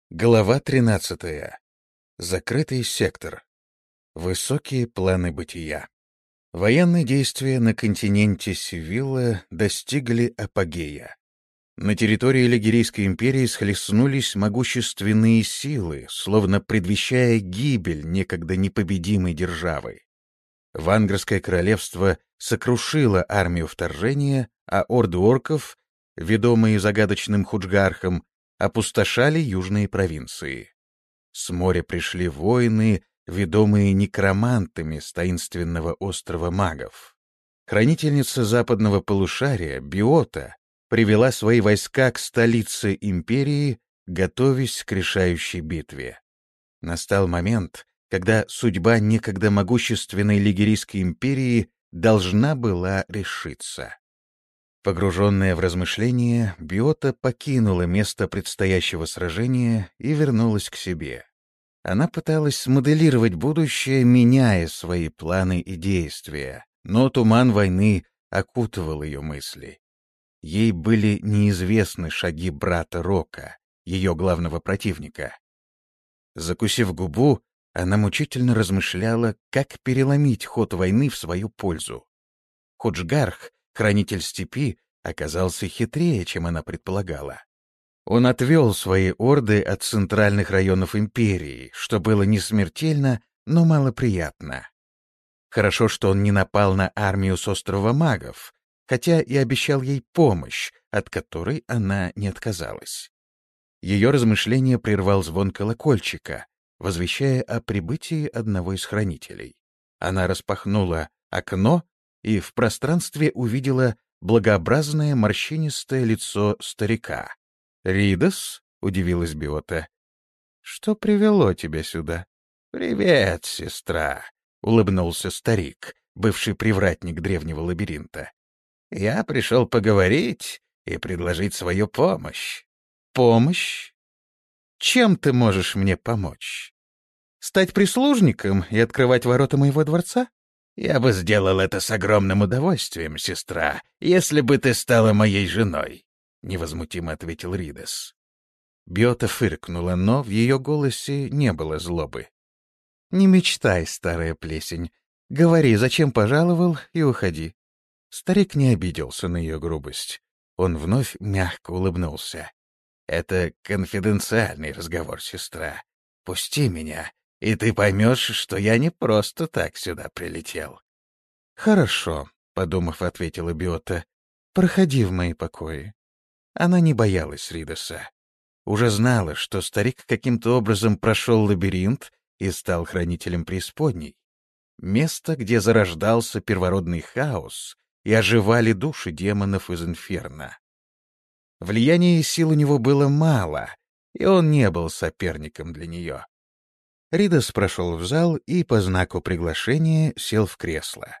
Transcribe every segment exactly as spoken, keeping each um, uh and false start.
Глава тринадцатая. Закрытый сектор. Высокие планы бытия. Военные действия на континенте Севилла достигли апогея. На территории Лигерийской империи схлестнулись могущественные силы, словно предвещая гибель некогда непобедимой державы. Вангрское королевство сокрушило армию вторжения, а орды орков, ведомые загадочным Худжгархом, опустошали южные провинции. С моря пришли воины, ведомые некромантами с таинственного острова магов. Хранительница западного полушария, Биота, привела свои войска к столице империи, готовясь к решающей битве. Настал момент, когда судьба некогда могущественной Лигерийской империи должна была решиться. Погруженная в размышления, Биота покинула место предстоящего сражения и вернулась к себе. Она пыталась смоделировать будущее, меняя свои планы и действия, но туман войны окутывал ее мысли. Ей были неизвестны шаги брата Рока, ее главного противника. Закусив губу, она мучительно размышляла, как переломить ход войны в свою пользу. Худжгарх, хранитель степи, оказался хитрее, чем она предполагала. Он отвел свои орды от центральных районов империи, что было не смертельно, но малоприятно. Хорошо, что он не напал на армию с острова магов, хотя и обещал ей помощь, от которой она не отказалась. Ее размышления прервал звон колокольчика, возвещая о прибытии одного из хранителей. Она распахнула окно и в пространстве увидела благообразное морщинистое лицо старика. «Ридос?» — удивилась Биота. «Что привело тебя сюда?» «Привет, сестра!» — улыбнулся старик, бывший привратник древнего лабиринта. «Я пришел поговорить и предложить свою помощь». «Помощь? Чем ты можешь мне помочь? Стать прислужником и открывать ворота моего дворца?» «Я бы сделал это с огромным удовольствием, сестра, если бы ты стала моей женой», — невозмутимо ответил Ридос. Биота фыркнула, но в ее голосе не было злобы. «Не мечтай, старая плесень. Говори, зачем пожаловал, и уходи». Старик не обиделся на ее грубость. Он вновь мягко улыбнулся. «Это конфиденциальный разговор, сестра. Пусти меня, и ты поймешь, что я не просто так сюда прилетел». «Хорошо», — подумав, ответила Биота. «Проходи в мои покои». Она не боялась Ридоса. Уже знала, что старик каким-то образом прошел лабиринт и стал хранителем преисподней. Место, где зарождался первородный хаос и оживали души демонов из инферно. Влияния и сил у него было мало, и он не был соперником для нее. Ридос прошел в зал и по знаку приглашения сел в кресло.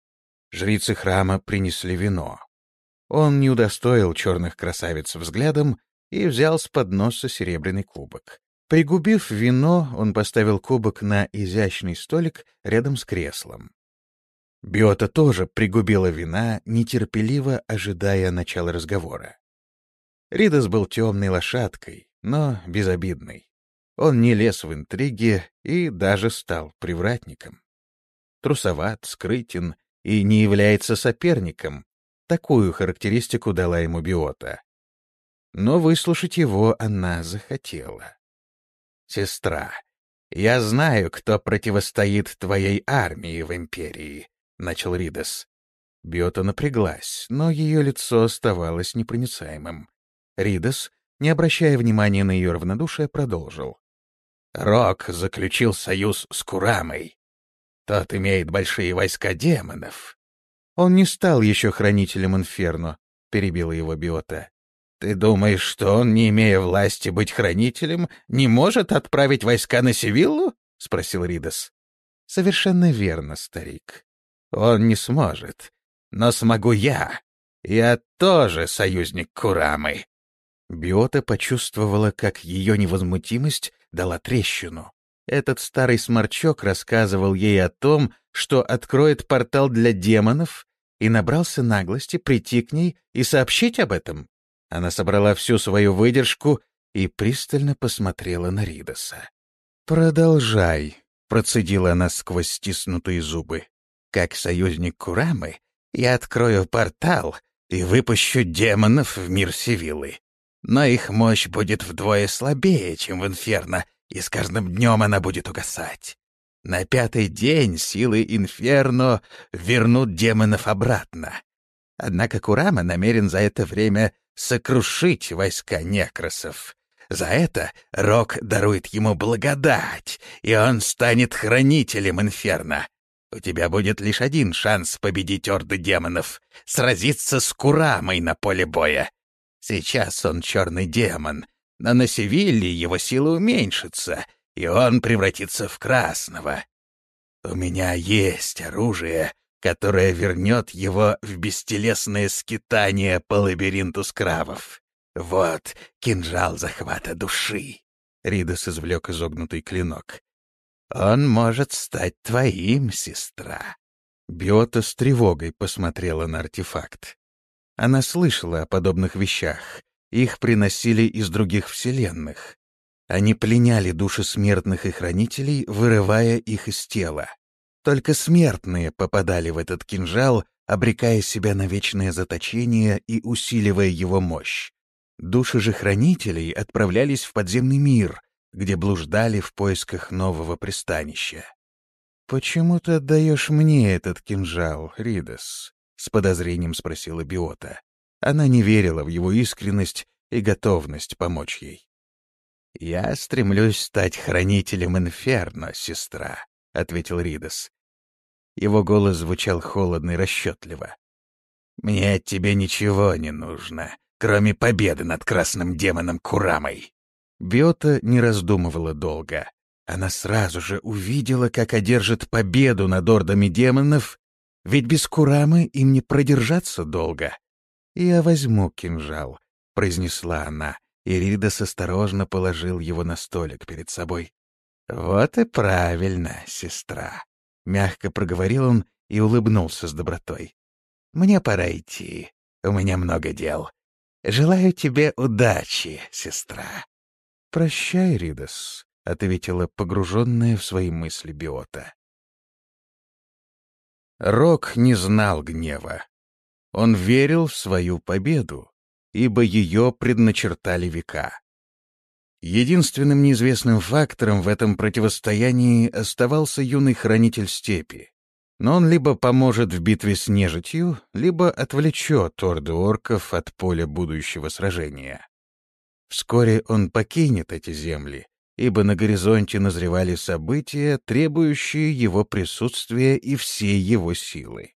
Жрицы храма принесли вино. Он не удостоил черных красавиц взглядом и взял с подноса серебряный кубок. Пригубив вино, он поставил кубок на изящный столик рядом с креслом. Биота тоже пригубила вина, нетерпеливо ожидая начала разговора. Ридос был темной лошадкой, но безобидной. Он не лез в интриги и даже стал привратником. Трусоват, скрытен и не является соперником. Такую характеристику дала ему Биота. Но выслушать его она захотела. «Сестра, я знаю, кто противостоит твоей армии в империи», — начал Ридос. Биота напряглась, но ее лицо оставалось непроницаемым. Ридос, не обращая внимания на ее равнодушие, продолжил. «Рок заключил союз с Курамой. Тот имеет большие войска демонов». «Он не стал еще хранителем Инферно», — перебила его Биота. «Ты думаешь, что он, не имея власти быть хранителем, не может отправить войска на Севиллу?» — спросил Ридос. «Совершенно верно, старик. Он не сможет. Но смогу я. Я тоже союзник Курамы». Биота почувствовала, как ее невозмутимость дала трещину. Этот старый сморчок рассказывал ей о том, что откроет портал для демонов, и набрался наглости прийти к ней и сообщить об этом. Она собрала всю свою выдержку и пристально посмотрела на Ридоса. «Продолжай», — процедила она сквозь стиснутые зубы. «Как союзник Курамы я открою портал и выпущу демонов в мир Севиллы. Но их мощь будет вдвое слабее, чем в Инферно, и с каждым днем она будет угасать. На пятый день силы Инферно вернут демонов обратно. Однако Курама намерен за это время сокрушить войска некросов. За это Рок дарует ему благодать, и он станет хранителем Инферно. У тебя будет лишь один шанс победить орды демонов — сразиться с Курамой на поле боя. Сейчас он черный демон, но на Севилле его сила уменьшится, и он превратится в красного. У меня есть оружие, которое вернет его в бестелесное скитание по лабиринту скравов. Вот кинжал захвата души. Ридос извлек изогнутый клинок. Он может стать твоим, сестра. Биота с тревогой посмотрела на артефакт. Она слышала о подобных вещах. Их приносили из других вселенных. Они пленяли души смертных и хранителей, вырывая их из тела. Только смертные попадали в этот кинжал, обрекая себя на вечное заточение и усиливая его мощь. Души же хранителей отправлялись в подземный мир, где блуждали в поисках нового пристанища. «Почему ты отдаешь мне этот кинжал, Ридос?» — с подозрением спросила Биота. Она не верила в его искренность и готовность помочь ей. «Я стремлюсь стать хранителем Инферно, сестра», — ответил Ридос. Его голос звучал холодно и расчетливо. «Мне от тебя ничего не нужно, кроме победы над красным демоном Курамой». Биота не раздумывала долго. Она сразу же увидела, как одержит победу над ордами демонов, ведь без Курамы им не продержаться долго. «Я возьму кинжал», — произнесла она, и Ридос осторожно положил его на столик перед собой. «Вот и правильно, сестра», — мягко проговорил он и улыбнулся с добротой. «Мне пора идти, у меня много дел. Желаю тебе удачи, сестра». «Прощай, Ридос», — ответила погруженная в свои мысли Биота. Рок не знал гнева. Он верил в свою победу, ибо ее предначертали века. Единственным неизвестным фактором в этом противостоянии оставался юный хранитель степи. Но он либо поможет в битве с нежитью, либо отвлечет орды орков от поля будущего сражения. Вскоре он покинет эти земли, ибо на горизонте назревали события, требующие его присутствия и всей его силы.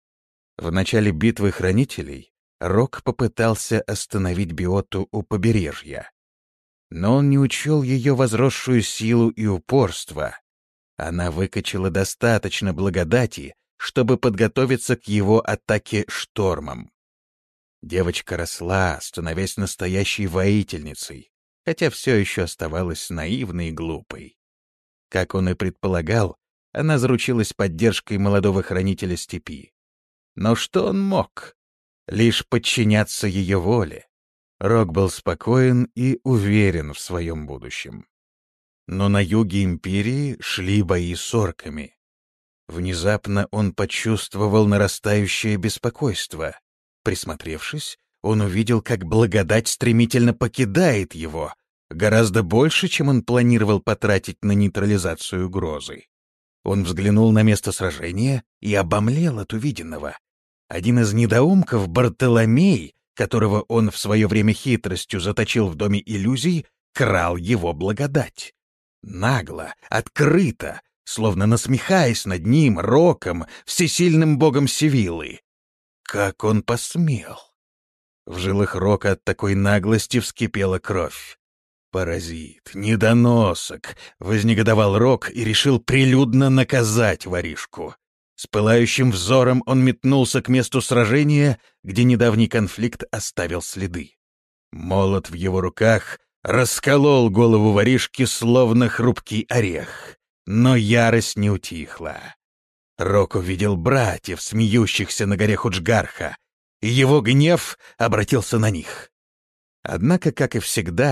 В начале битвы хранителей Рок попытался остановить Биоту у побережья. Но он не учел ее возросшую силу и упорство. Она выкачала достаточно благодати, чтобы подготовиться к его атаке штормом. Девочка росла, становясь настоящей воительницей, хотя все еще оставалась наивной и глупой. Как он и предполагал, она заручилась поддержкой молодого хранителя степи. Но что он мог? Лишь подчиняться ее воле. Рок был спокоен и уверен в своем будущем. Но на юге империи шли бои с орками. Внезапно он почувствовал нарастающее беспокойство. Присмотревшись, он увидел, как благодать стремительно покидает его, гораздо больше, чем он планировал потратить на нейтрализацию угрозы. Он взглянул на место сражения и обомлел от увиденного. Один из недоумков, Бартоломей, которого он в свое время хитростью заточил в доме иллюзий, крал его благодать. Нагло, открыто, словно насмехаясь над ним, Роком, всесильным богом Севиллы. Как он посмел? В жилах Рока от такой наглости вскипела кровь. «Паразит, недоносок!» — вознегодовал Рок и решил прилюдно наказать воришку. С пылающим взором он метнулся к месту сражения, где недавний конфликт оставил следы. Молот в его руках расколол голову воришки, словно хрупкий орех. Но ярость не утихла. Рок увидел братьев, смеющихся на горе Худжгарха, и его гнев обратился на них. Однако, как и всегда,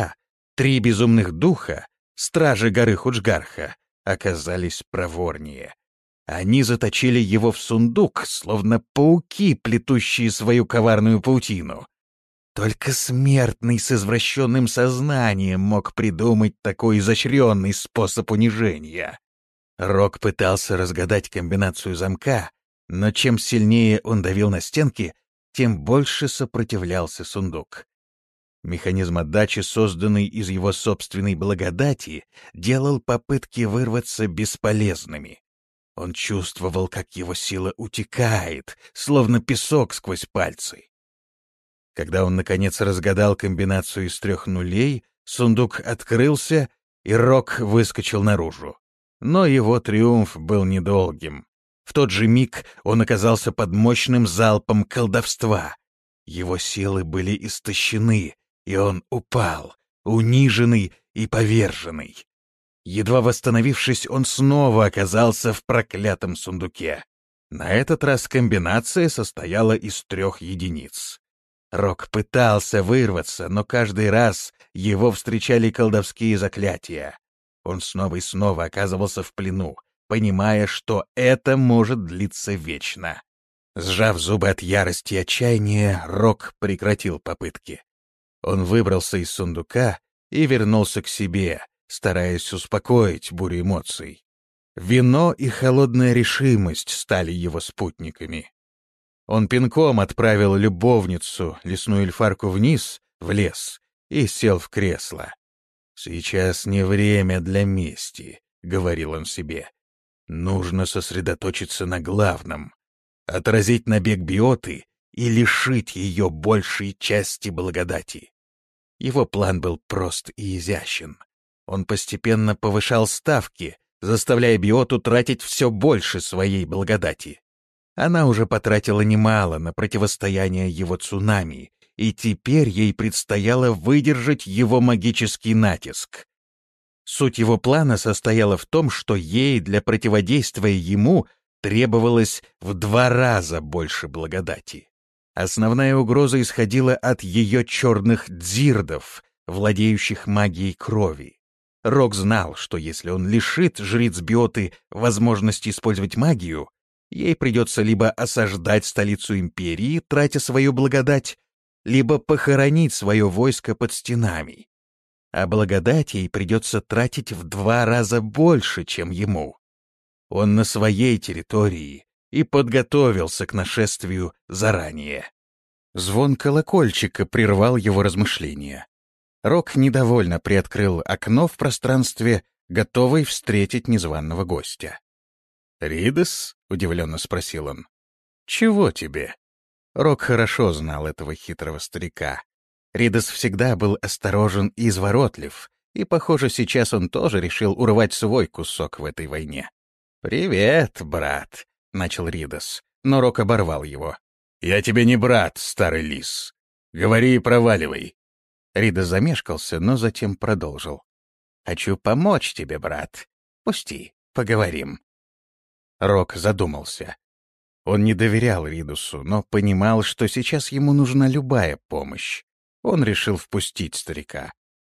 Три безумных духа, стражи горы Худжгарха, оказались проворнее. Они заточили его в сундук, словно пауки, плетущие свою коварную паутину. Только смертный с извращенным сознанием мог придумать такой изощренный способ унижения. Рок пытался разгадать комбинацию замка, но чем сильнее он давил на стенки, тем больше сопротивлялся сундук. Механизм отдачи, созданный из его собственной благодати, делал попытки вырваться бесполезными. Он чувствовал, как его сила утекает, словно песок сквозь пальцы. Когда он, наконец, разгадал комбинацию из трех нулей, сундук открылся, и Рок выскочил наружу. Но его триумф был недолгим. В тот же миг он оказался под мощным залпом колдовства. Его силы были истощены, и он упал, униженный и поверженный. Едва восстановившись, он снова оказался в проклятом сундуке. На этот раз комбинация состояла из трех единиц. Рок пытался вырваться, но каждый раз его встречали колдовские заклятия. Он снова и снова оказывался в плену, понимая, что это может длиться вечно. Сжав зубы от ярости и отчаяния, Рок прекратил попытки. Он выбрался из сундука и вернулся к себе, стараясь успокоить бурю эмоций. Вино и холодная решимость стали его спутниками. Он пинком отправил любовницу, лесную эльфарку, вниз, в лес, и сел в кресло. «Сейчас не время для мести», — говорил он себе. «Нужно сосредоточиться на главном, отразить набег биоты и лишить ее большей части благодати». Его план был прост и изящен. Он постепенно повышал ставки, заставляя биоту тратить все больше своей благодати. Она уже потратила немало на противостояние его цунами, и теперь ей предстояло выдержать его магический натиск. Суть его плана состояла в том, что ей для противодействия ему требовалось в два раза больше благодати. Основная угроза исходила от ее черных дзирдов, владеющих магией крови. Рок знал, что если он лишит жриц биоты возможности использовать магию, ей придется либо осаждать столицу империи, тратя свою благодать, либо похоронить свое войско под стенами. А благодать ей придется тратить в два раза больше, чем ему. Он на своей территории и подготовился к нашествию заранее. Звон колокольчика прервал его размышления. Рок недовольно приоткрыл окно в пространстве, готовый встретить незваного гостя. «Ридес?» — удивленно спросил он. «Чего тебе?» Рок хорошо знал этого хитрого старика. Ридес всегда был осторожен и изворотлив, и, похоже, сейчас он тоже решил урвать свой кусок в этой войне. «Привет, брат», — начал Ридес, но Рок оборвал его. «Я тебе не брат, старый лис. Говори и проваливай». Ридес замешкался, но затем продолжил. «Хочу помочь тебе, брат. Пусти, поговорим». Рок задумался. Он не доверял Ридусу, но понимал, что сейчас ему нужна любая помощь. Он решил впустить старика.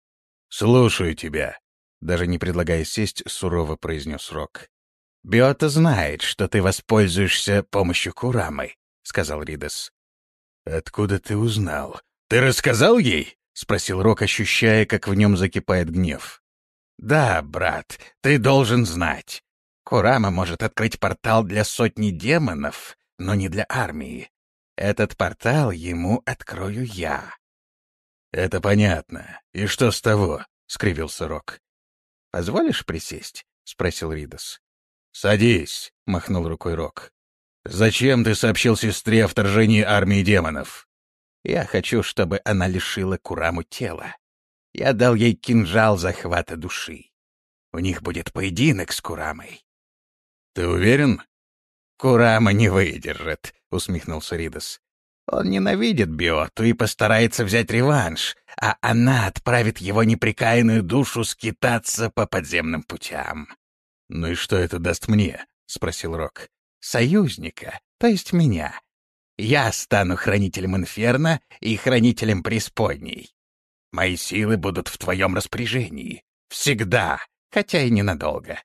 «Слушаю тебя», — даже не предлагая сесть, сурово произнес Рок. «Биота знает, что ты воспользуешься помощью Курамы», — сказал Ридус. «Откуда ты узнал? Ты рассказал ей?» — спросил Рок, ощущая, как в нем закипает гнев. «Да, брат, ты должен знать. Курама может открыть портал для сотни демонов, но не для армии. Этот портал ему открою я». «Это понятно. И что с того?» — скривился Рок. «Позволишь присесть?» — спросил Ридус. «Садись», — махнул рукой Рок. «Зачем ты сообщил сестре о вторжении армии демонов?» «Я хочу, чтобы она лишила Кураму тела. Я дал ей кинжал захвата души. У них будет поединок с Курамой». «Ты уверен?» «Курама не выдержит», — усмехнулся Ридус. «Он ненавидит Биоту и постарается взять реванш, а она отправит его непрекаянную душу скитаться по подземным путям». «Ну и что это даст мне?» — спросил Рок. «Союзника, то есть меня. Я стану хранителем Инферно и хранителем Преисподней». Мои силы будут в твоем распоряжении. Всегда, хотя и ненадолго.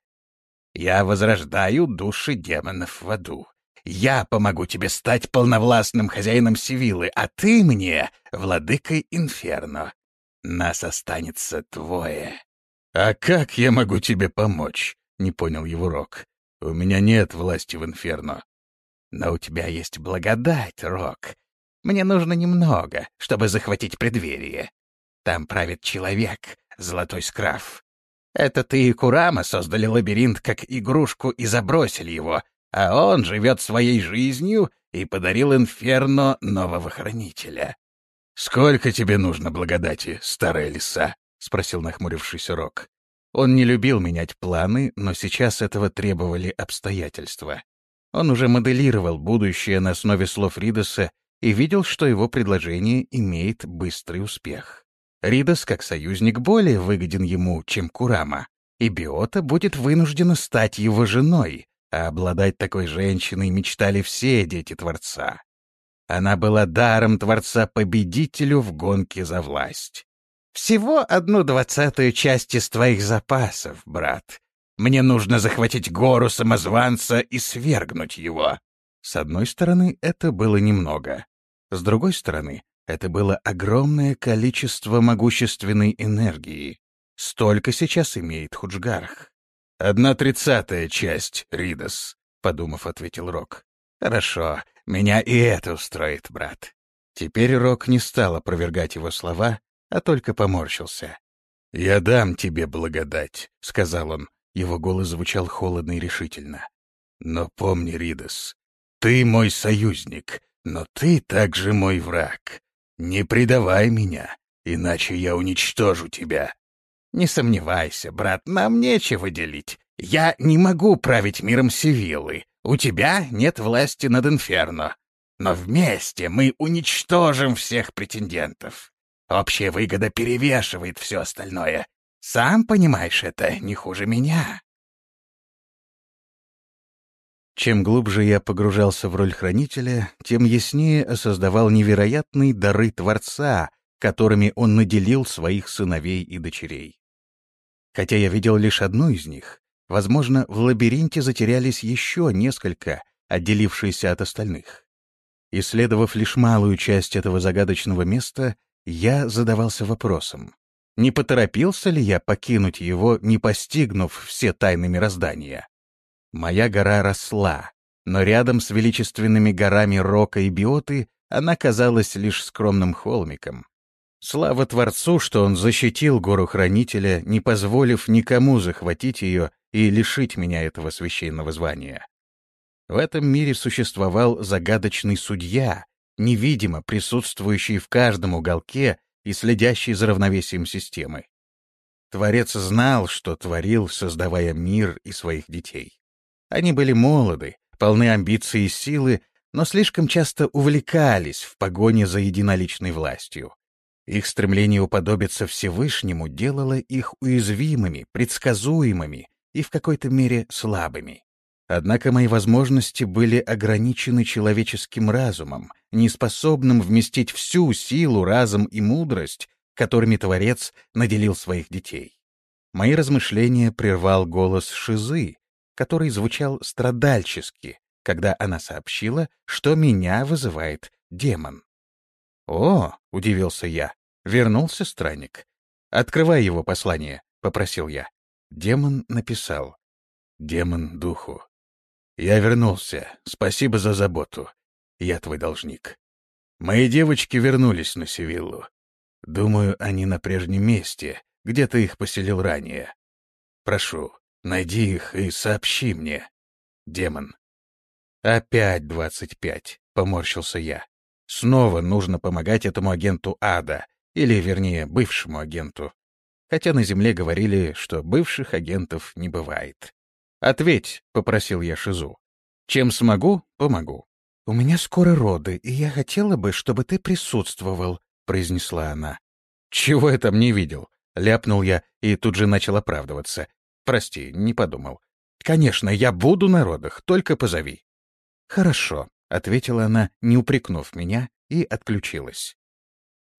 Я возрождаю души демонов в аду. Я помогу тебе стать полновластным хозяином Сивиллы, а ты мне — владыкой Инферно. Нас останется двое». «А как я могу тебе помочь?» — не понял его Рок. «У меня нет власти в Инферно». «Но у тебя есть благодать, Рок. Мне нужно немного, чтобы захватить преддверие. Там правит человек, Золотой Скраф. Это ты и Курама создали лабиринт как игрушку и забросили его, а он живет своей жизнью и подарил Инферно нового хранителя». «Сколько тебе нужно благодати, старая лиса?» — спросил нахмурившийся Рок. Он не любил менять планы, но сейчас этого требовали обстоятельства. Он уже моделировал будущее на основе слов Ридоса и видел, что его предложение имеет быстрый успех. Ридос, как союзник, более выгоден ему, чем Курама, и Биота будет вынуждена стать его женой, а обладать такой женщиной мечтали все дети Творца. Она была даром Творца победителю в гонке за власть. «Всего одну двадцатую часть из твоих запасов, брат. Мне нужно захватить гору самозванца и свергнуть его». С одной стороны, это было немного. С другой стороны, это было огромное количество могущественной энергии. Столько сейчас имеет Худжгарх. «Одна тридцатая часть, Ридос», — подумав, ответил Рок. «Хорошо, меня и это устроит, брат». Теперь Рок не стал опровергать его слова, а только поморщился. «Я дам тебе благодать», — сказал он. Его голос звучал холодно и решительно. «Но помни, Ридос, ты мой союзник, но ты также мой враг. Не предавай меня, иначе я уничтожу тебя». «Не сомневайся, брат, нам нечего делить. Я не могу править миром Сивиллы. У тебя нет власти над Инферно. Но вместе мы уничтожим всех претендентов. Общая выгода перевешивает все остальное. Сам понимаешь это не хуже меня». Чем глубже я погружался в роль хранителя, тем яснее осознавал невероятные дары Творца, которыми он наделил своих сыновей и дочерей. Хотя я видел лишь одну из них, возможно, в лабиринте затерялись еще несколько, отделившиеся от остальных. Исследовав лишь малую часть этого загадочного места, я задавался вопросом, не поторопился ли я покинуть его, не постигнув все тайны мироздания? Моя гора росла, но рядом с величественными горами Рока и Биоты она казалась лишь скромным холмиком. Слава Творцу, что он защитил гору Хранителя, не позволив никому захватить ее и лишить меня этого священного звания. В этом мире существовал загадочный судья, невидимо присутствующий в каждом уголке и следящий за равновесием системы. Творец знал, что творил, создавая мир и своих детей. Они были молоды, полны амбиций и силы, но слишком часто увлекались в погоне за единоличной властью. Их стремление уподобиться Всевышнему делало их уязвимыми, предсказуемыми и в какой-то мере слабыми. Однако мои возможности были ограничены человеческим разумом, неспособным вместить всю силу, разум и мудрость, которыми Творец наделил своих детей. Мои размышления прервал голос Шизы, который звучал страдальчески, когда она сообщила, что меня вызывает демон. «О!» — удивился я. Вернулся странник. «Открывай его послание», — попросил я. Демон написал. «Демон духу. Я вернулся. Спасибо за заботу. Я твой должник. Мои девочки вернулись на Сивиллу. Думаю, они на прежнем месте, где ты их поселил ранее. Прошу, найди их и сообщи мне. Демон». «Опять двадцать пять», — поморщился я. «Снова нужно помогать этому агенту ада, или, вернее, бывшему агенту. Хотя на Земле говорили, что бывших агентов не бывает. «Ответь», — попросил я Шизу. «Чем смогу, помогу». «У меня скоро роды, и я хотела бы, чтобы ты присутствовал», — произнесла она. «Чего я там не видел?» — ляпнул я и тут же начал оправдываться. «Прости, не подумал. Конечно, я буду на родах, только позови». «Хорошо», — ответила она, не упрекнув меня, и отключилась.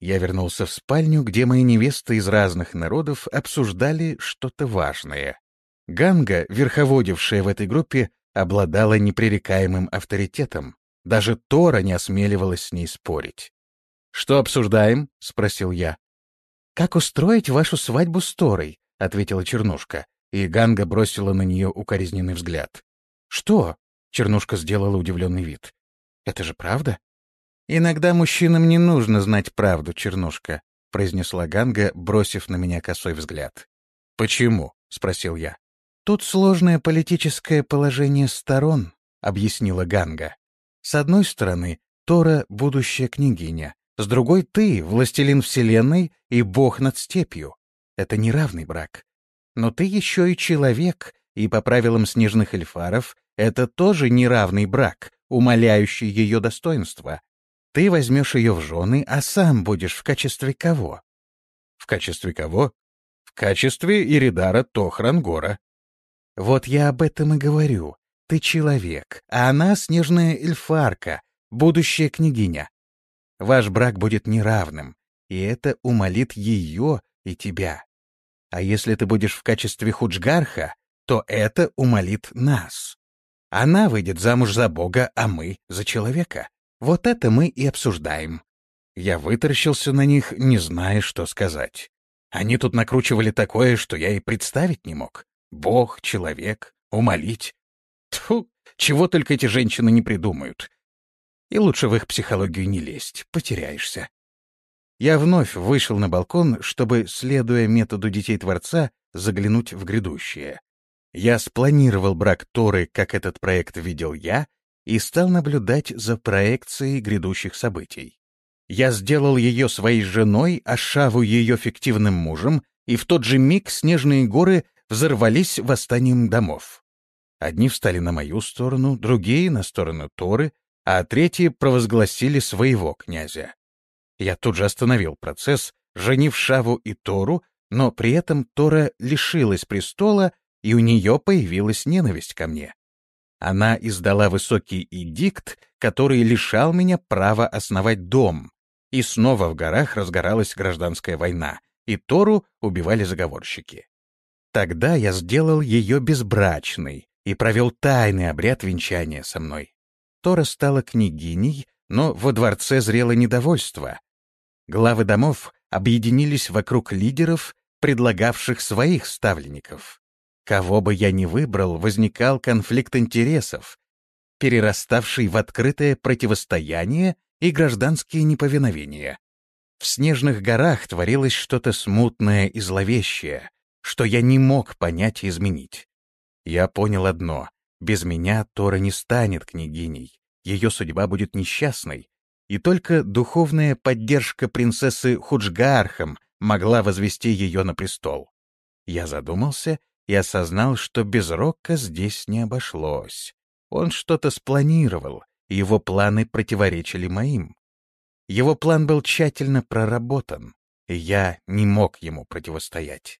Я вернулся в спальню, где мои невесты из разных народов обсуждали что-то важное. Ганга, верховодившая в этой группе, обладала непререкаемым авторитетом. Даже Тора не осмеливалась с ней спорить. «Что обсуждаем?» — спросил я. «Как устроить вашу свадьбу с Торой?» — ответила Чернушка, и Ганга бросила на нее укоризненный взгляд. «Что?» — Чернушка сделала удивленный вид. «Это же правда?» «Иногда мужчинам не нужно знать правду, Чернушка», — произнесла Ганга, бросив на меня косой взгляд. «Почему?» — спросил я. «Тут сложное политическое положение сторон», — объяснила Ганга. «С одной стороны, Тора — будущая княгиня, с другой — ты, властелин вселенной и бог над степью. Это неравный брак. Но ты еще и человек, и по правилам снежных эльфаров это тоже неравный брак, умаляющий ее достоинство. Ты возьмешь ее в жены, а сам будешь в качестве кого?» «В качестве кого?» «В качестве Иридара Тохрангора». «Вот я об этом и говорю. Ты человек, а она снежная эльфарка, будущая княгиня. Ваш брак будет неравным, и это умалит ее и тебя. А если ты будешь в качестве Худжгарха, то это умалит нас. Она выйдет замуж за бога, а мы — за человека. Вот это мы и обсуждаем». Я вытаращился на них, не зная, что сказать. Они тут накручивали такое, что я и представить не мог. Бог, человек, умолить. Тьфу, чего только эти женщины не придумают. И лучше в их психологию не лезть, потеряешься. Я вновь вышел на балкон, чтобы, следуя методу детей Творца, заглянуть в грядущее. Я спланировал брак Торы, как этот проект видел я, и стал наблюдать за проекцией грядущих событий. Я сделал ее своей женой, а Шаву ее фиктивным мужем, и в тот же миг снежные горы взорвались восстанием домов. Одни встали на мою сторону, другие — на сторону Торы, а третьи провозгласили своего князя. Я тут же остановил процесс, женив Шаву и Тору, но при этом Тора лишилась престола, и у нее появилась ненависть ко мне. Она издала высокий эдикт, который лишал меня права основать дом, и снова в горах разгоралась гражданская война, и Тору убивали заговорщики. Тогда я сделал ее безбрачной и провел тайный обряд венчания со мной. Тора стала княгиней, но во дворце зрело недовольство. Главы домов объединились вокруг лидеров, предлагавших своих ставленников. Кого бы я ни выбрал, возникал конфликт интересов, перераставший в открытое противостояние и гражданские неповиновения. В снежных горах творилось что-то смутное и зловещее, что я не мог понять и изменить. Я понял одно — без меня Тора не станет княгиней, ее судьба будет несчастной, и только духовная поддержка принцессы Худжгаархам могла возвести ее на престол. Я задумался и осознал, что без Рокка здесь не обошлось. Он что-то спланировал, и его планы противоречили моим. Его план был тщательно проработан, и я не мог ему противостоять.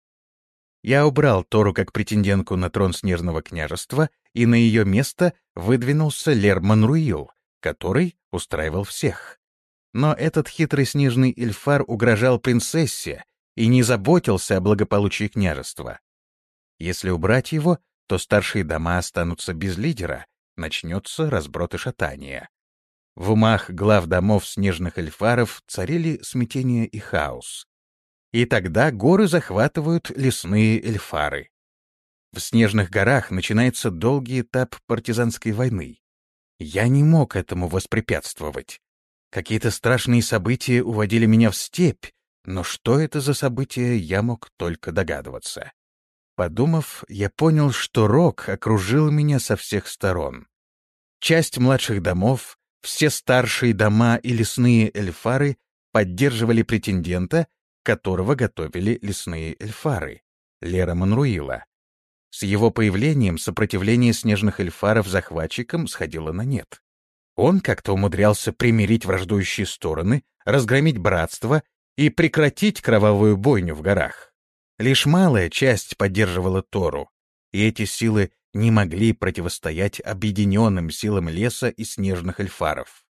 Я убрал Тору как претендентку на трон Снежного княжества, и на ее место выдвинулся Лер Манруил, который устраивал всех. Но этот хитрый снежный эльфар угрожал принцессе и не заботился о благополучии княжества. Если убрать его, то старшие дома останутся без лидера, начнется разброд и шатание. В умах глав домов снежных эльфаров царили смятение и хаос. И тогда горы захватывают лесные эльфары. В снежных горах начинается долгий этап партизанской войны. Я не мог этому воспрепятствовать. Какие-то страшные события уводили меня в степь, но что это за события, я мог только догадываться. Подумав, я понял, что Рок окружил меня со всех сторон. Часть младших домов, все старшие дома и лесные эльфары поддерживали претендента, которого готовили лесные эльфары, Лера Манруила. С его появлением сопротивление снежных эльфаров захватчикам сходило на нет. Он как-то умудрялся примирить враждующие стороны, разгромить братство и прекратить кровавую бойню в горах. Лишь малая часть поддерживала Тору, и эти силы не могли противостоять объединенным силам леса и снежных эльфаров.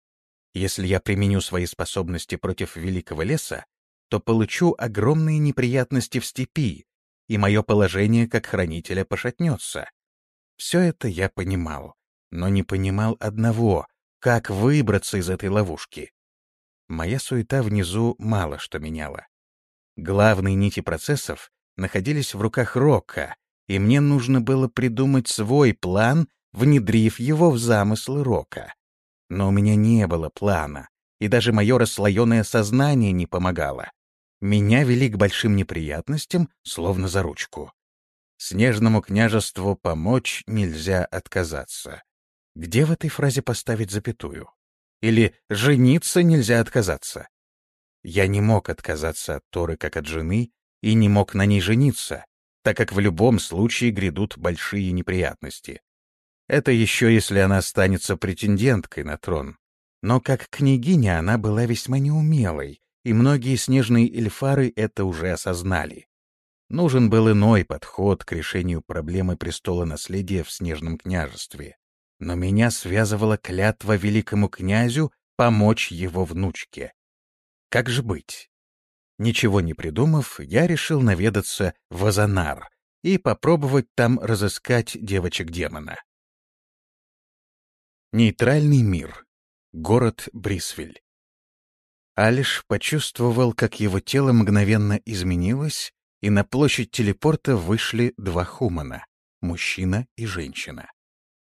Если я применю свои способности против великого леса, то получу огромные неприятности в степи, и мое положение как хранителя пошатнется. Все это я понимал, но не понимал одного — как выбраться из этой ловушки. Моя суета внизу мало что меняла. Главные нити процессов находились в руках Рока, и мне нужно было придумать свой план, внедрив его в замыслы Рока. Но у меня не было плана, и даже мое расслоенное сознание не помогало. Меня вели к большим неприятностям, словно за ручку. Снежному княжеству помочь нельзя отказаться. Где в этой фразе поставить запятую? Или жениться нельзя отказаться? Я не мог отказаться от Торы как от жены и не мог на ней жениться, так как в любом случае грядут большие неприятности. Это еще если она останется претенденткой на трон. Но как княгиня она была весьма неумелой, и многие снежные эльфары это уже осознали. Нужен был иной подход к решению проблемы престола наследия в Снежном княжестве. Но меня связывала клятва великому князю помочь его внучке. Как же быть? Ничего не придумав, я решил наведаться в Азанар и попробовать там разыскать девочек-демона. Нейтральный мир. Город Брисвель. Алиш почувствовал, как его тело мгновенно изменилось, и на площадь телепорта вышли два хумана — мужчина и женщина.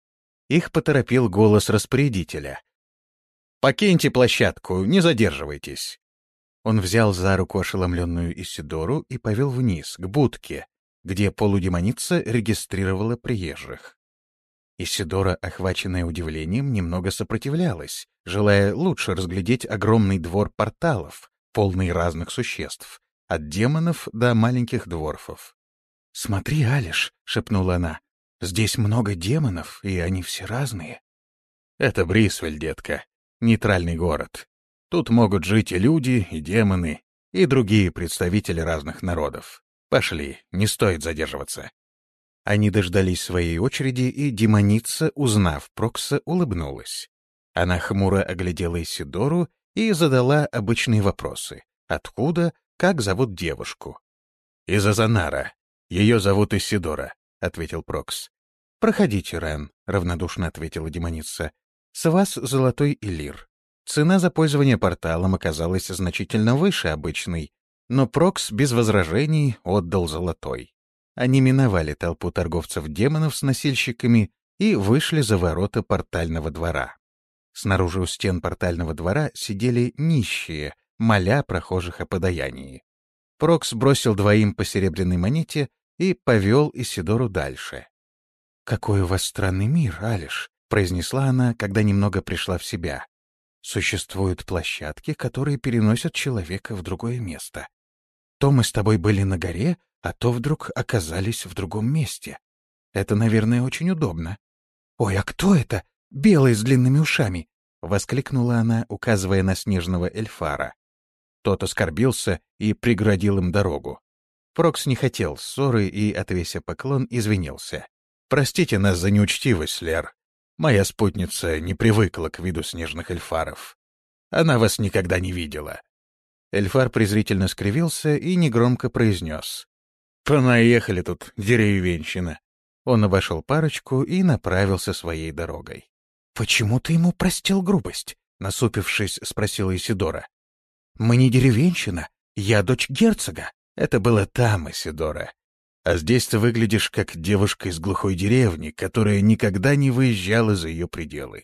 Их поторопил голос распорядителя. «Покиньте площадку, не задерживайтесь». Он взял за руку ошеломленную Исидору и повел вниз, к будке, где полудемоница регистрировала приезжих. Исидора, охваченная удивлением, немного сопротивлялась, желая лучше разглядеть огромный двор порталов, полный разных существ, от демонов до маленьких дворфов. «Смотри, Алиш», — шепнула она, — «здесь много демонов, и они все разные». «Это Брисвель, детка, нейтральный город. Тут могут жить и люди, и демоны, и другие представители разных народов. Пошли, не стоит задерживаться». Они дождались своей очереди, и демоница, узнав Прокса, улыбнулась. Она хмуро оглядела Исидору и задала обычные вопросы. Откуда, как зовут девушку? «Из Азанара. Ее зовут Исидора», — ответил Прокс. «Проходите, Рен», — равнодушно ответила демоница. «С вас золотой элир». Цена за пользование порталом оказалась значительно выше обычной, но Прокс без возражений отдал золотой. Они миновали толпу торговцев-демонов с носильщиками и вышли за ворота портального двора. Снаружи у стен портального двора сидели нищие, моля прохожих о подаянии. Прокс бросил двоим по серебряной монете и повел Исидору дальше. «Какой у вас странный мир, Алиш», — произнесла она, когда немного пришла в себя. «Существуют площадки, которые переносят человека в другое место. То мы с тобой были на горе, а то вдруг оказались в другом месте. Это, наверное, очень удобно». «Ой, а кто это? Белый с длинными ушами!» — воскликнула она, указывая на снежного эльфара. Тот оскорбился и преградил им дорогу. Прокс не хотел ссоры и, отвеся поклон, извинился. «Простите нас за неучтивость, Лер. Моя спутница не привыкла к виду снежных эльфаров. Она вас никогда не видела». Эльфар презрительно скривился и негромко произнес: «Понаехали тут, деревенщина». Он обошел парочку и направился своей дорогой. «Почему ты ему простил грубость?» — насупившись, спросила Исидора. «Мы не деревенщина, я дочь герцога». «Это было там, Исидора. А здесь ты выглядишь как девушка из глухой деревни, которая никогда не выезжала за ее пределы».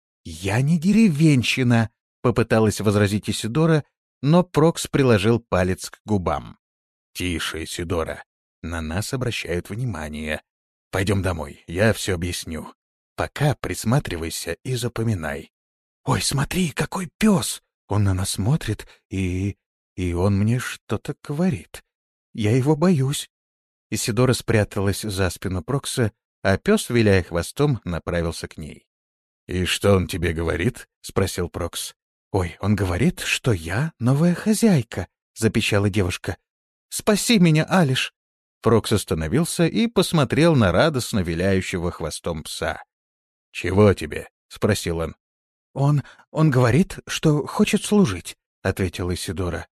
«Я не деревенщина», — попыталась возразить Исидора, но Прокс приложил палец к губам. «Тише, Исидора. На нас обращают внимание. Пойдем домой, я все объясню. Пока присматривайся и запоминай». «Ой, смотри, какой пес! Он на нас смотрит, и... и он мне что-то говорит. Я его боюсь». Исидора спряталась за спину Прокса, а пес, виляя хвостом, направился к ней. «И что он тебе говорит?» — спросил Прокс. «Ой, он говорит, что я новая хозяйка», — запищала девушка. «Спаси меня, Алиш!» Прокс остановился и посмотрел на радостно виляющего хвостом пса. «Чего тебе?» — спросил он. «Он... он говорит, что хочет служить», — ответила Исидора.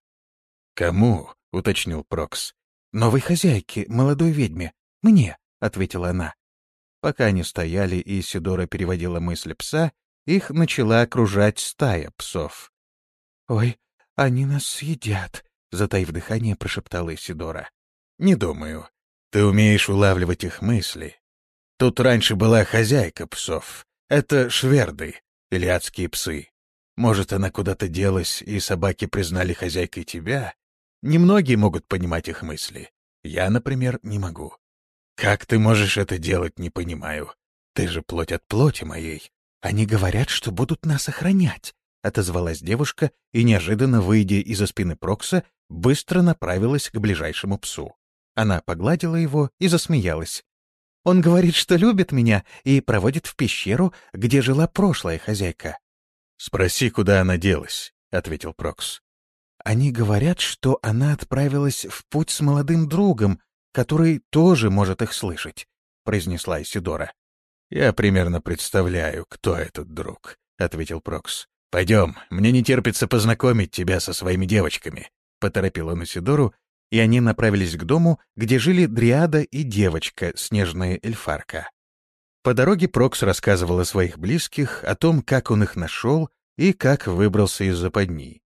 «Кому?» — уточнил Прокс. «Новой хозяйке, молодой ведьме. Мне», — ответила она. Пока они стояли, и Исидора переводила мысли пса, их начала окружать стая псов. «Ой, они нас съедят», — затаив дыхание, прошептала Исидора. «Не думаю. Ты умеешь улавливать их мысли. Тут раньше была хозяйка псов. Это шверды, или адские псы. Может, она куда-то делась, и собаки признали хозяйкой тебя? Немногие могут понимать их мысли. Я, например, не могу. Как ты можешь это делать, не понимаю. Ты же плоть от плоти моей». «Они говорят, что будут нас охранять», — отозвалась девушка и, неожиданно выйдя из-за спины Прокса, быстро направилась к ближайшему псу. Она погладила его и засмеялась. «Он говорит, что любит меня и проводит в пещеру, где жила прошлая хозяйка». «Спроси, куда она делась», — ответил Прокс. «Они говорят, что она отправилась в путь с молодым другом, который тоже может их слышать», — произнесла Исидора. «Я примерно представляю, кто этот друг», — ответил Прокс. «Пойдем, мне не терпится познакомить тебя со своими девочками», — поторопил он Исидору, и они направились к дому, где жили Дриада и девочка, снежная эльфарка. По дороге Прокс рассказывал о своих близких, о том, как он их нашел и как выбрался из западни.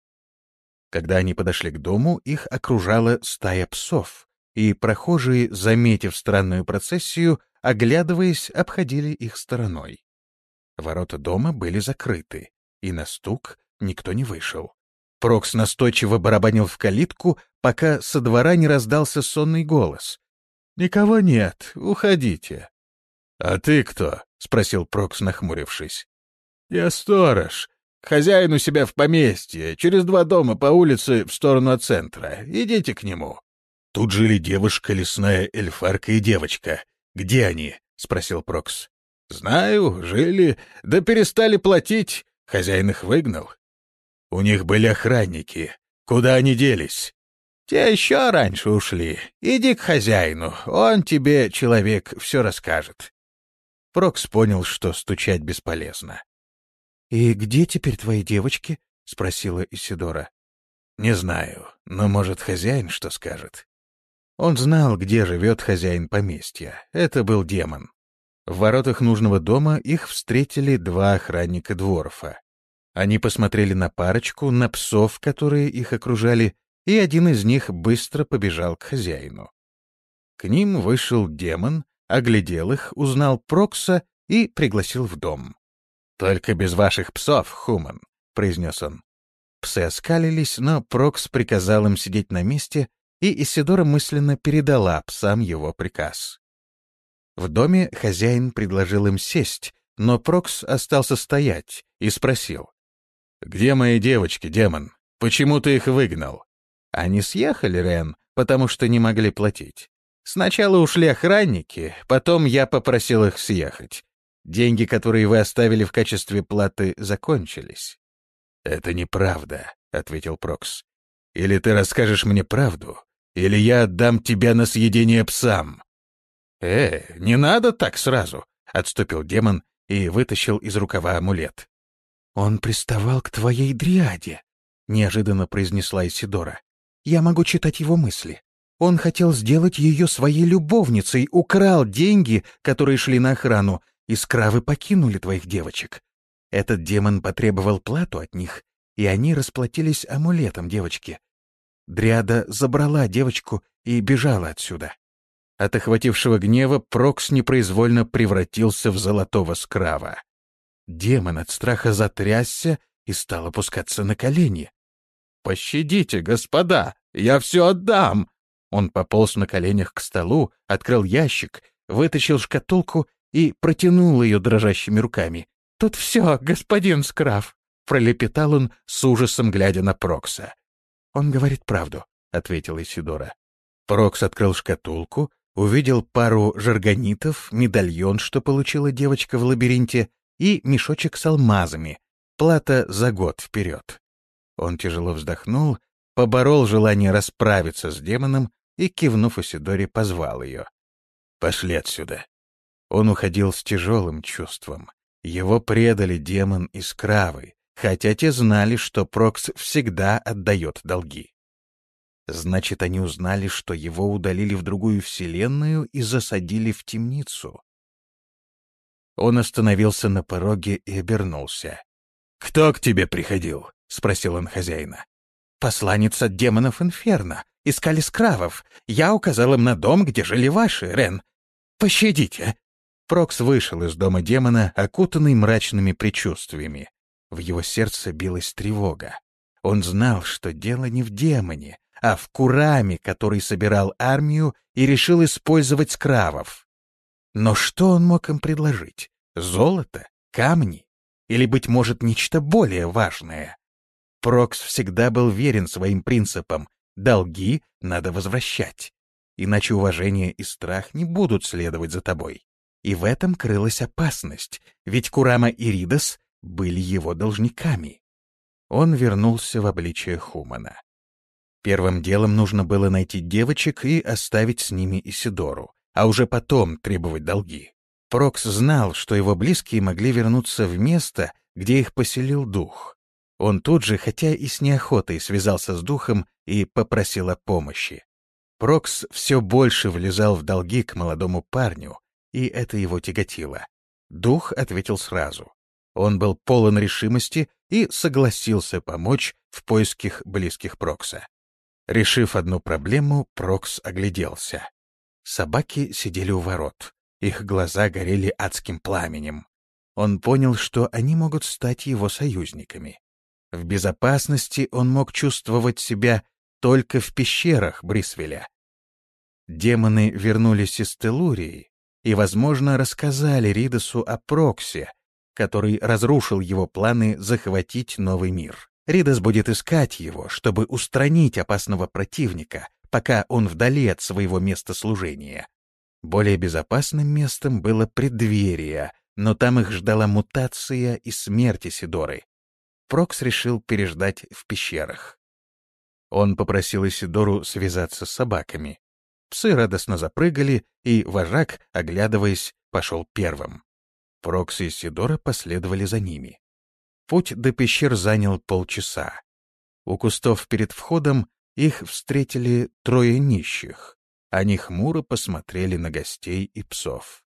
Когда они подошли к дому, их окружала стая псов, и прохожие, заметив странную процессию, оглядываясь, обходили их стороной. Ворота дома были закрыты, и на стук никто не вышел. Прокс настойчиво барабанил в калитку, пока со двора не раздался сонный голос. «Никого нет, уходите». «А ты кто?» — спросил Прокс, нахмурившись. «Я сторож. Хозяин у себя в поместье, через два дома по улице в сторону от центра. Идите к нему». Тут жили девушка, лесная эльфарка и девочка. «Где они?» — спросил Прокс. «Знаю, жили, да перестали платить. Хозяин их выгнал. У них были охранники. Куда они делись?» «Те еще раньше ушли. Иди к хозяину, он тебе, человек, все расскажет». Прокс понял, что стучать бесполезно. «И где теперь твои девочки?» — спросила Исидора. «Не знаю, но, может, хозяин что скажет». Он знал, где живет хозяин поместья. Это был демон. В воротах нужного дома их встретили два охранника дворфа. Они посмотрели на парочку, на псов, которые их окружали, и один из них быстро побежал к хозяину. К ним вышел демон, оглядел их, узнал Прокса и пригласил в дом. «Только без ваших псов, Хуман», — произнес он. Псы оскалились, но Прокс приказал им сидеть на месте, и Исидора мысленно передала псам его приказ. В доме хозяин предложил им сесть, но Прокс остался стоять и спросил. «Где мои девочки, демон? Почему ты их выгнал?» «Они съехали, Рен, потому что не могли платить. Сначала ушли охранники, потом я попросил их съехать. Деньги, которые вы оставили в качестве платы, закончились». «Это неправда», — ответил Прокс. «Или ты расскажешь мне правду, или я отдам тебя на съедение псам». «Э, не надо так сразу», — отступил демон и вытащил из рукава амулет. «Он приставал к твоей дриаде», — неожиданно произнесла Исидора. «Я могу читать его мысли. Он хотел сделать ее своей любовницей, украл деньги, которые шли на охрану, и скравы покинули твоих девочек. Этот демон потребовал плату от них, и они расплатились амулетом девочки. Дриада забрала девочку и бежала отсюда». От охватившего гнева Прокс непроизвольно превратился в золотого скрава. Демон от страха затрясся и стал опускаться на колени. «Пощадите, господа, я все отдам!» Он пополз на коленях к столу, открыл ящик, вытащил шкатулку и протянул ее дрожащими руками. «Тут все, господин Скрав!» — пролепетал он с ужасом, глядя на Прокса. «Он говорит правду», — ответила Исидора. Прокс открыл шкатулку, увидел пару жаргонитов, медальон, что получила девочка в лабиринте, и мешочек с алмазами, плата за год вперед. Он тяжело вздохнул, поборол желание расправиться с демоном и, кивнув Исидоре, позвал ее. «Пошли отсюда». Он уходил с тяжелым чувством. Его предали демон и скравы, хотя те знали, что Прокс всегда отдает долги. Значит, они узнали, что его удалили в другую вселенную и засадили в темницу. Он остановился на пороге и обернулся. «Кто к тебе приходил?» — спросил он хозяина. «Посланец от демонов Инферно. Искали скравов. Я указал им на дом, где жили ваши, Рен. Пощадите!» Прокс вышел из дома демона, окутанный мрачными предчувствиями. В его сердце билась тревога. Он знал, что дело не в демоне, а в Кураме, который собирал армию и решил использовать скравов. Но что он мог им предложить? Золото? Камни? Или, быть может, нечто более важное? Прокс всегда был верен своим принципам. Долги надо возвращать. Иначе уважение и страх не будут следовать за тобой. И в этом крылась опасность, ведь Курама и Ридос были его должниками. Он вернулся в обличие Хумана. Первым делом нужно было найти девочек и оставить с ними Исидору, а уже потом требовать долги. Прокс знал, что его близкие могли вернуться в место, где их поселил дух. Он тут же, хотя и с неохотой, связался с духом и попросил о помощи. Прокс все больше влезал в долги к молодому парню, и это его тяготило. Дух ответил сразу. Он был полон решимости и согласился помочь в поисках близких Прокса. Решив одну проблему, Прокс огляделся. Собаки сидели у ворот. Их глаза горели адским пламенем. Он понял, что они могут стать его союзниками. В безопасности он мог чувствовать себя только в пещерах Брисвеля. Демоны вернулись из Телурии и, возможно, рассказали Ридосу о Проксе, который разрушил его планы захватить новый мир. Ридос будет искать его, чтобы устранить опасного противника, пока он вдали от своего места служения. Более безопасным местом было преддверие, но там их ждала мутация и смерть Исидоры. Прокс решил переждать в пещерах. Он попросил Исидору связаться с собаками. Псы радостно запрыгали, и вожак, оглядываясь, пошел первым. Прокс и Исидора последовали за ними. Путь до пещер занял полчаса. У кустов перед входом их встретили трое нищих. Они хмуро посмотрели на гостей и псов.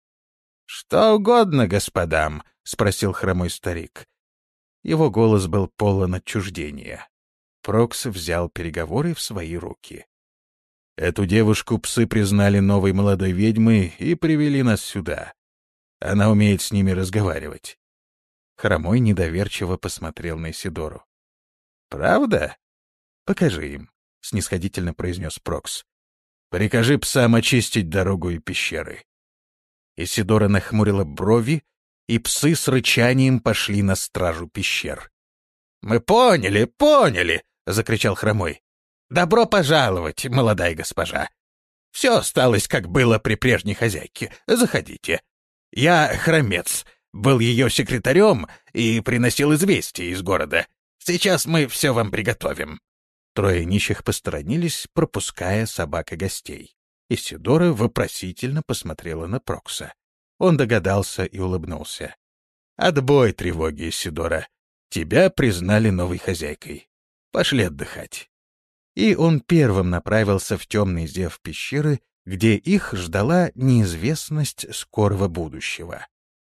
«Что угодно, господам?» — спросил хромой старик. Его голос был полон отчуждения. Прокс взял переговоры в свои руки. «Эту девушку псы признали новой молодой ведьмой и привели нас сюда. Она умеет с ними разговаривать». Хромой недоверчиво посмотрел на Исидору. «Правда? Покажи им», — снисходительно произнес Прокс. «Прикажи псам очистить дорогу и пещеры». Исидора нахмурила брови, и псы с рычанием пошли на стражу пещер. «Мы поняли, поняли!» — закричал Хромой. «Добро пожаловать, молодая госпожа! Все осталось, как было при прежней хозяйке. Заходите. Я Хромец, был ее секретарем и приносил известия из города. Сейчас мы все вам приготовим». Трое нищих посторонились, пропуская собак и гостей. Исидора вопросительно посмотрела на Прокса. Он догадался и улыбнулся. «Отбой тревоги, Исидора. Тебя признали новой хозяйкой. Пошли отдыхать». И он первым направился в темный зев пещеры, где их ждала неизвестность скорого будущего.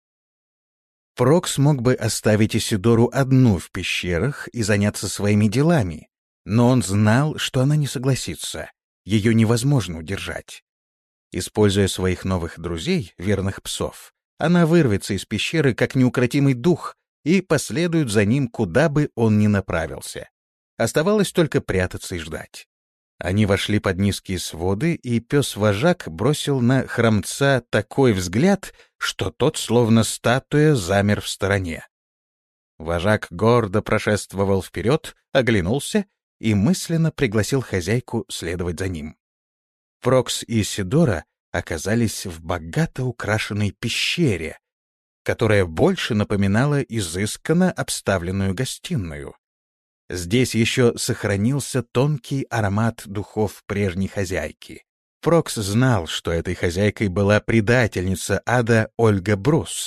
Прокс мог бы оставить Исидору одну в пещерах и заняться своими делами, но он знал, что она не согласится, ее невозможно удержать. Используя своих новых друзей, верных псов, она вырвется из пещеры как неукротимый дух и последует за ним, куда бы он ни направился. Оставалось только прятаться и ждать. Они вошли под низкие своды, и пес-вожак бросил на Хромца такой взгляд, что тот, словно статуя, замер в стороне. Вожак гордо прошествовал вперед, оглянулся и мысленно пригласил хозяйку следовать за ним. Прокс и Исидора оказались в богато украшенной пещере, которая больше напоминала изысканно обставленную гостиную. Здесь еще сохранился тонкий аромат духов прежней хозяйки. Прокс знал, что этой хозяйкой была предательница ада Ольга Брус,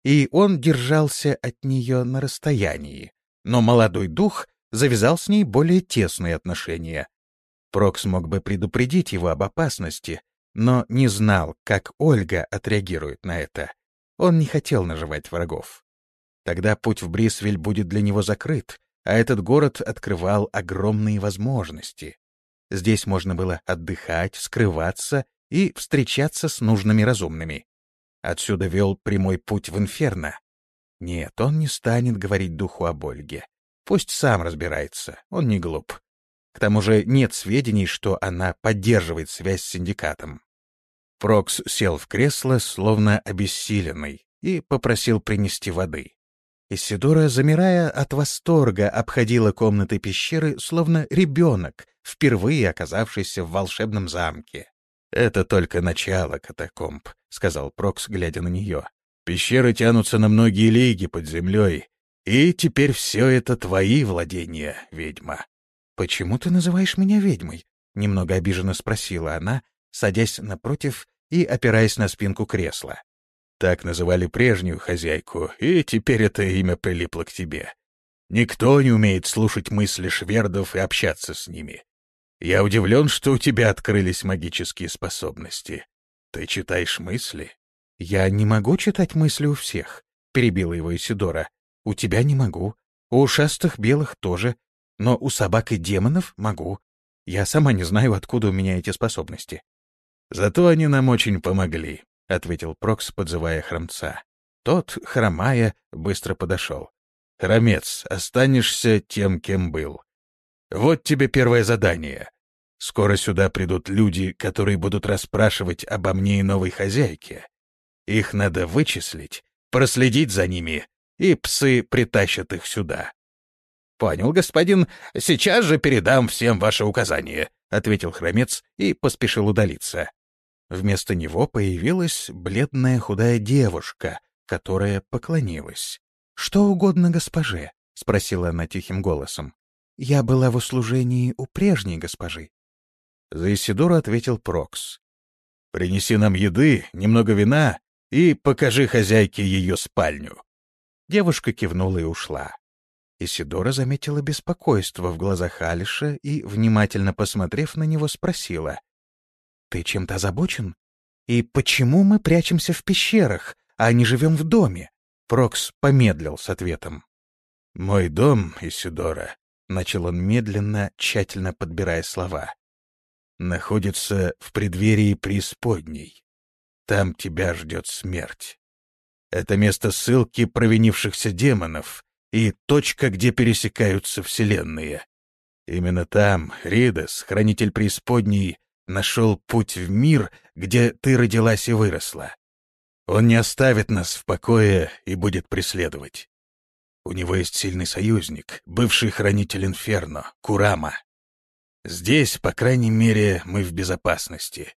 и он держался от нее на расстоянии, но молодой дух завязал с ней более тесные отношения. Прокс мог бы предупредить его об опасности, но не знал, как Ольга отреагирует на это. Он не хотел наживать врагов. Тогда путь в Брисвель будет для него закрыт, а этот город открывал огромные возможности. Здесь можно было отдыхать, скрываться и встречаться с нужными разумными. Отсюда вел прямой путь в Инферно. Нет, он не станет говорить духу об Ольге. Пусть сам разбирается, он не глуп. К тому же нет сведений, что она поддерживает связь с синдикатом. Прокс сел в кресло, словно обессиленный, и попросил принести воды. Исидора, замирая от восторга, обходила комнаты пещеры, словно ребенок, впервые оказавшийся в волшебном замке. «Это только начало катакомб», — сказал Прокс, глядя на нее. «Пещеры тянутся на многие лиги под землей, и теперь все это твои владения, ведьма». «Почему ты называешь меня ведьмой?» — немного обиженно спросила она, садясь напротив и опираясь на спинку кресла. «Так называли прежнюю хозяйку, и теперь это имя прилипло к тебе. Никто не умеет слушать мысли швердов и общаться с ними. Я удивлен, что у тебя открылись магические способности. Ты читаешь мысли?» «Я не могу читать мысли у всех», — перебила его Исидора. «У тебя не могу. У ушастых белых тоже. Но у собак и демонов могу. Я сама не знаю, откуда у меня эти способности». «Зато они нам очень помогли», — ответил Прокс, подзывая хромца. Тот, хромая, быстро подошел. «Хромец, останешься тем, кем был. Вот тебе первое задание. Скоро сюда придут люди, которые будут расспрашивать обо мне и новой хозяйке. Их надо вычислить, проследить за ними, и псы притащат их сюда». «Понял, господин. Сейчас же передам всем ваши указания», — ответил хромец и поспешил удалиться. Вместо него появилась бледная худая девушка, которая поклонилась. «Что угодно госпоже», — спросила она тихим голосом. «Я была в услужении у прежней госпожи». За Исидору ответил Прокс. «Принеси нам еды, немного вина и покажи хозяйке ее спальню». Девушка кивнула и ушла. Исидора заметила беспокойство в глазах Алиша и, внимательно посмотрев на него, спросила: «Ты чем-то озабочен? И почему мы прячемся в пещерах, а не живем в доме?» Прокс помедлил с ответом. «Мой дом, Исидора», — начал он медленно, тщательно подбирая слова, «находится в преддверии преисподней. Там тебя ждет смерть. Это место ссылки провинившихся демонов и точка, где пересекаются вселенные. Именно там Ридес, хранитель преисподней, нашел путь в мир, где ты родилась и выросла. Он не оставит нас в покое и будет преследовать. У него есть сильный союзник, бывший хранитель Инферно, Курама. Здесь, по крайней мере, мы в безопасности.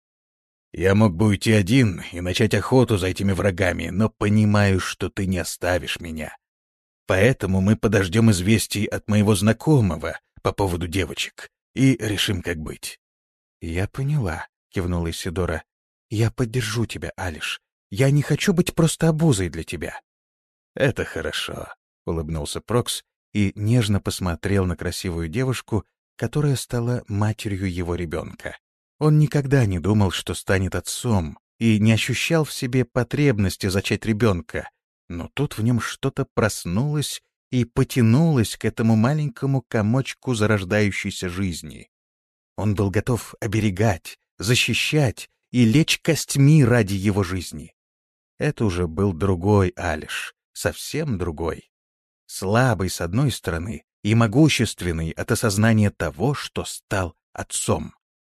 Я мог бы уйти один и начать охоту за этими врагами, но понимаю, что ты не оставишь меня. Поэтому мы подождем известий от моего знакомого по поводу девочек и решим, как быть». «Я поняла», — кивнула Исидора. «Я поддержу тебя, Алиш. Я не хочу быть просто обузой для тебя». «Это хорошо», — улыбнулся Прокс и нежно посмотрел на красивую девушку, которая стала матерью его ребенка. Он никогда не думал, что станет отцом, и не ощущал в себе потребности зачать ребенка, но тут в нем что-то проснулось и потянулось к этому маленькому комочку зарождающейся жизни. Он был готов оберегать, защищать и лечь костьми ради его жизни. Это уже был другой Алиш, совсем другой. Слабый с одной стороны и могущественный от осознания того, что стал отцом.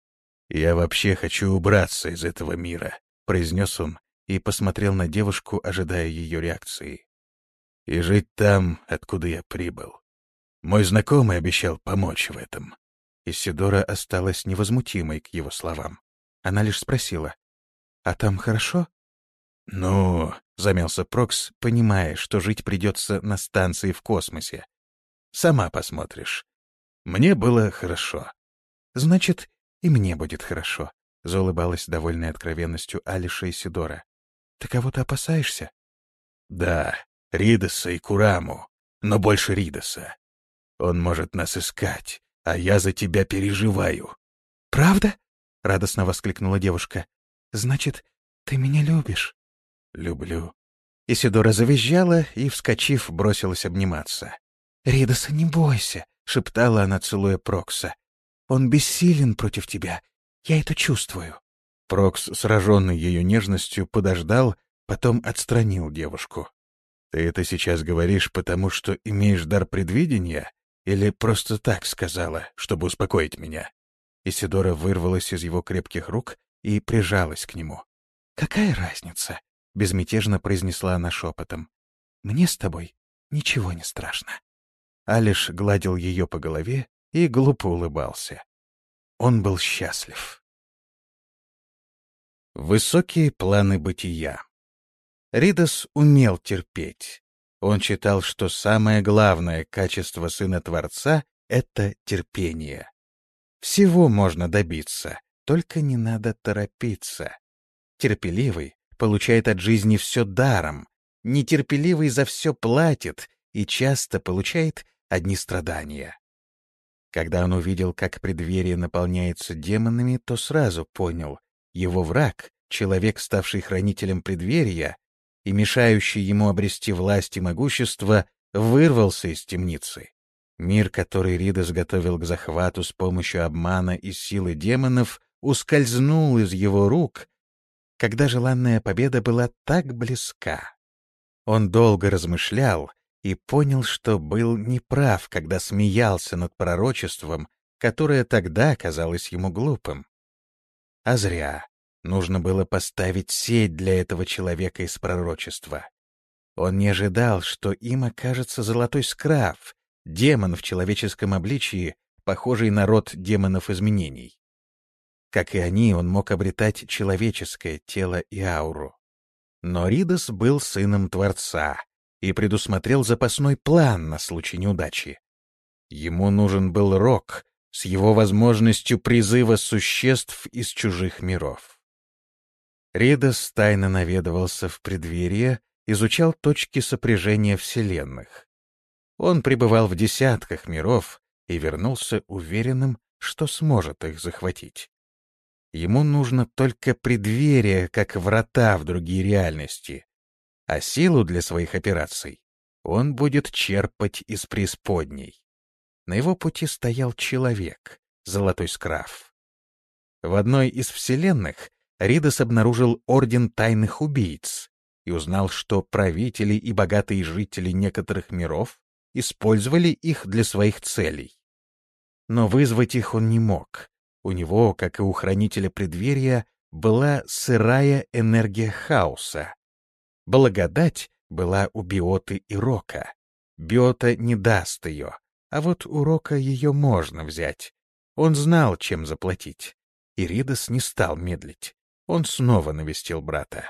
«Я вообще хочу убраться из этого мира», — произнес он и посмотрел на девушку, ожидая ее реакции. «И жить там, откуда я прибыл. Мой знакомый обещал помочь в этом». Исидора осталась невозмутимой к его словам. Она лишь спросила: «А там хорошо?» «Ну...» — замялся Прокс, понимая, что жить придется на станции в космосе. «Сама посмотришь. Мне было хорошо». «Значит, и мне будет хорошо», — заулыбалась довольной откровенностью Алиша Исидора. «Ты кого-то опасаешься?» Да, Ридоса и Кураму, но больше Ридоса. Он может нас искать, а я за тебя переживаю». «Правда?» — радостно воскликнула девушка. «Значит, ты меня любишь?» «Люблю». Исидора завизжала и, вскочив, бросилась обниматься. «Ридоса, не бойся», — шептала она, целуя Прокса. «Он бессилен против тебя. Я это чувствую». Прокс, сраженный ее нежностью, подождал, потом отстранил девушку. «Ты это сейчас говоришь, потому что имеешь дар предвидения? Или просто так сказала, чтобы успокоить меня?» Исидора вырвалась из его крепких рук и прижалась к нему. «Какая разница?» — безмятежно произнесла она шепотом. «Мне с тобой ничего не страшно». Алиш гладил ее по голове и глупо улыбался. Он был счастлив. Высокие планы бытия. Ридос умел терпеть. Он считал, что самое главное качество Сына Творца — это терпение. Всего можно добиться, только не надо торопиться. Терпеливый получает от жизни все даром, нетерпеливый за все платит и часто получает одни страдания. Когда он увидел, как преддверие наполняется демонами, то сразу понял, его враг, человек, ставший хранителем преддверия и мешающий ему обрести власть и могущество, вырвался из темницы. Мир, который Ридос готовил к захвату с помощью обмана и силы демонов, ускользнул из его рук, когда желанная победа была так близка. Он долго размышлял и понял, что был неправ, когда смеялся над пророчеством, которое тогда казалось ему глупым. А зря. Нужно было поставить сеть для этого человека из пророчества. Он не ожидал, что им окажется золотой скрав, демон в человеческом обличии, похожий на род демонов изменений. Как и они, он мог обретать человеческое тело и ауру. Но Ридос был сыном Творца и предусмотрел запасной план на случай неудачи. Ему нужен был Рок с его возможностью призыва существ из чужих миров. Ридос тайно наведывался в преддверие, изучал точки сопряжения вселенных. Он пребывал в десятках миров и вернулся уверенным, что сможет их захватить. Ему нужно только преддверие, как врата в другие реальности, а силу для своих операций он будет черпать из преисподней. На его пути стоял человек, золотой скрав. В одной из вселенных Ридос обнаружил орден тайных убийц и узнал, что правители и богатые жители некоторых миров использовали их для своих целей. Но вызвать их он не мог. У него, как и у хранителя преддверия, была сырая энергия хаоса. Благодать была у Биоты и Рока. Биота не даст ее, а вот у Рока ее можно взять. Он знал, чем заплатить. И Ридос не стал медлить. Он снова навестил брата.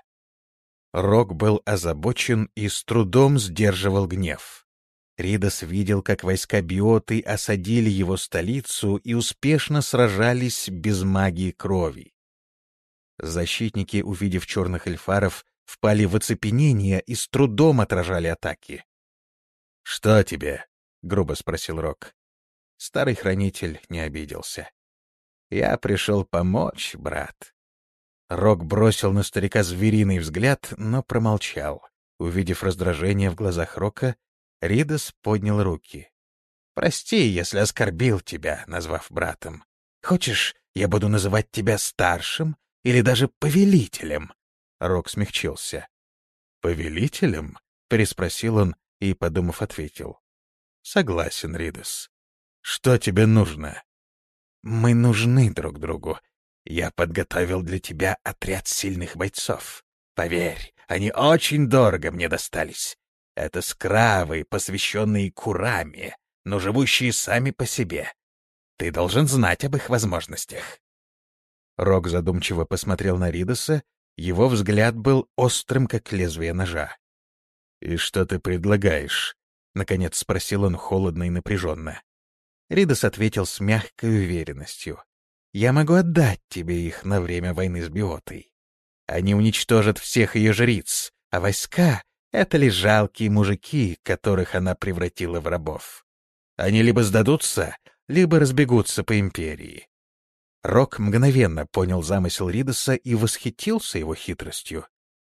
Рок был озабочен и с трудом сдерживал гнев. Ридос видел, как войска Биоты осадили его столицу и успешно сражались без магии крови. Защитники, увидев черных эльфаров, впали в оцепенение и с трудом отражали атаки. — Что тебе? — грубо спросил Рок. Старый хранитель не обиделся. — Я пришел помочь, брат. Рок бросил на старика звериный взгляд, но промолчал. Увидев раздражение в глазах Рока, Ридос поднял руки. — Прости, если оскорбил тебя, назвав братом. Хочешь, я буду называть тебя старшим или даже повелителем? Рок смягчился. — Повелителем? — переспросил он и, подумав, ответил. — Согласен, Ридос. Что тебе нужно? — Мы нужны друг другу. Я подготовил для тебя отряд сильных бойцов. Поверь, они очень дорого мне достались. Это скравы, посвященные Кураме, но живущие сами по себе. Ты должен знать об их возможностях. Рок задумчиво посмотрел на Ридоса, его взгляд был острым, как лезвие ножа. — И что ты предлагаешь? — наконец спросил он холодно и напряженно. Ридос ответил с мягкой уверенностью. «Я могу отдать тебе их на время войны с Биотой. Они уничтожат всех ее жриц, а войска Это лишь жалкие мужики, которых она превратила в рабов. Они либо сдадутся, либо разбегутся по империи. Рок мгновенно понял замысел Ридоса и восхитился его хитростью.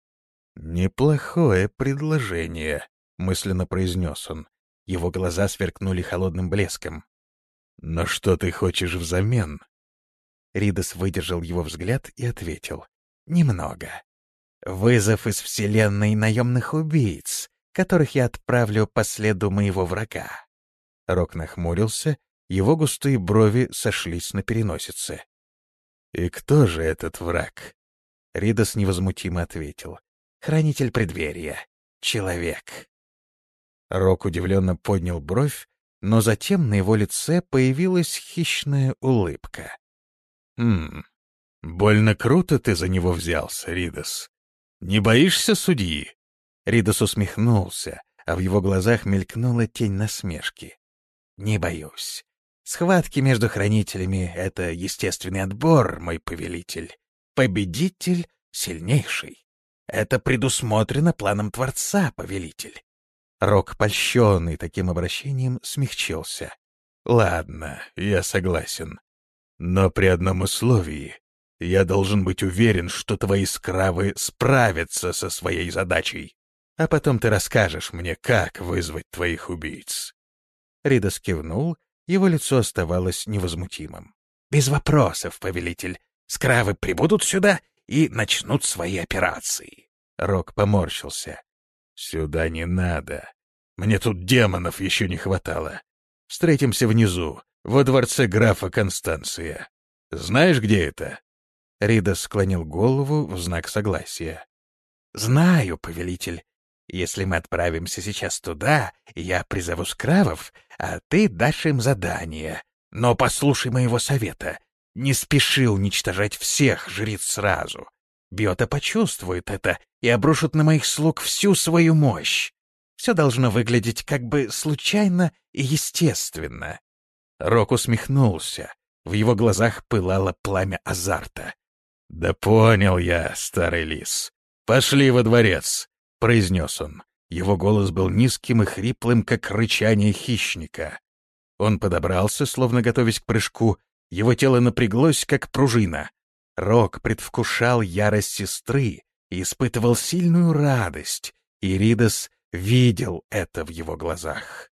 «Неплохое предложение», — мысленно произнес он. Его глаза сверкнули холодным блеском. «Но что ты хочешь взамен?» Ридос выдержал его взгляд и ответил. «Немного. Вызов из вселенной наемных убийц, которых я отправлю по следу моего врага». Рок нахмурился, его густые брови сошлись на переносице. «И кто же этот враг?» Ридос невозмутимо ответил. «Хранитель преддверия. Человек». Рок удивленно поднял бровь, но затем на его лице появилась хищная улыбка. «Хм, больно круто ты за него взялся, Ридос. Не боишься судьи?» Ридос усмехнулся, а в его глазах мелькнула тень насмешки. «Не боюсь. Схватки между хранителями — это естественный отбор, мой повелитель. Победитель сильнейший. Это предусмотрено планом Творца, повелитель». Рок, польщенный таким обращением, смягчился. «Ладно, я согласен. Но при одном условии. Я должен быть уверен, что твои скравы справятся со своей задачей. А потом ты расскажешь мне, как вызвать твоих убийц». Ридос кивнул, его лицо оставалось невозмутимым. «Без вопросов, повелитель. Скравы прибудут сюда и начнут свои операции». Рок поморщился. «Сюда не надо. Мне тут демонов еще не хватало. Встретимся внизу, во дворце графа Констанция. Знаешь, где это?» Ридос склонил голову в знак согласия. «Знаю, повелитель. Если мы отправимся сейчас туда, я призову скравов, а ты дашь им задание. Но послушай моего совета. Не спеши уничтожать всех жриц сразу. Биота почувствует это и обрушит на моих слуг всю свою мощь. Все должно выглядеть как бы случайно и естественно». Рок усмехнулся. В его глазах пылало пламя азарта. «Да понял я, старый лис. Пошли во дворец», — произнес он. Его голос был низким и хриплым, как рычание хищника. Он подобрался, словно готовясь к прыжку. Его тело напряглось, как пружина. Рок предвкушал ярость сестры и испытывал сильную радость, и Ридос видел это в его глазах.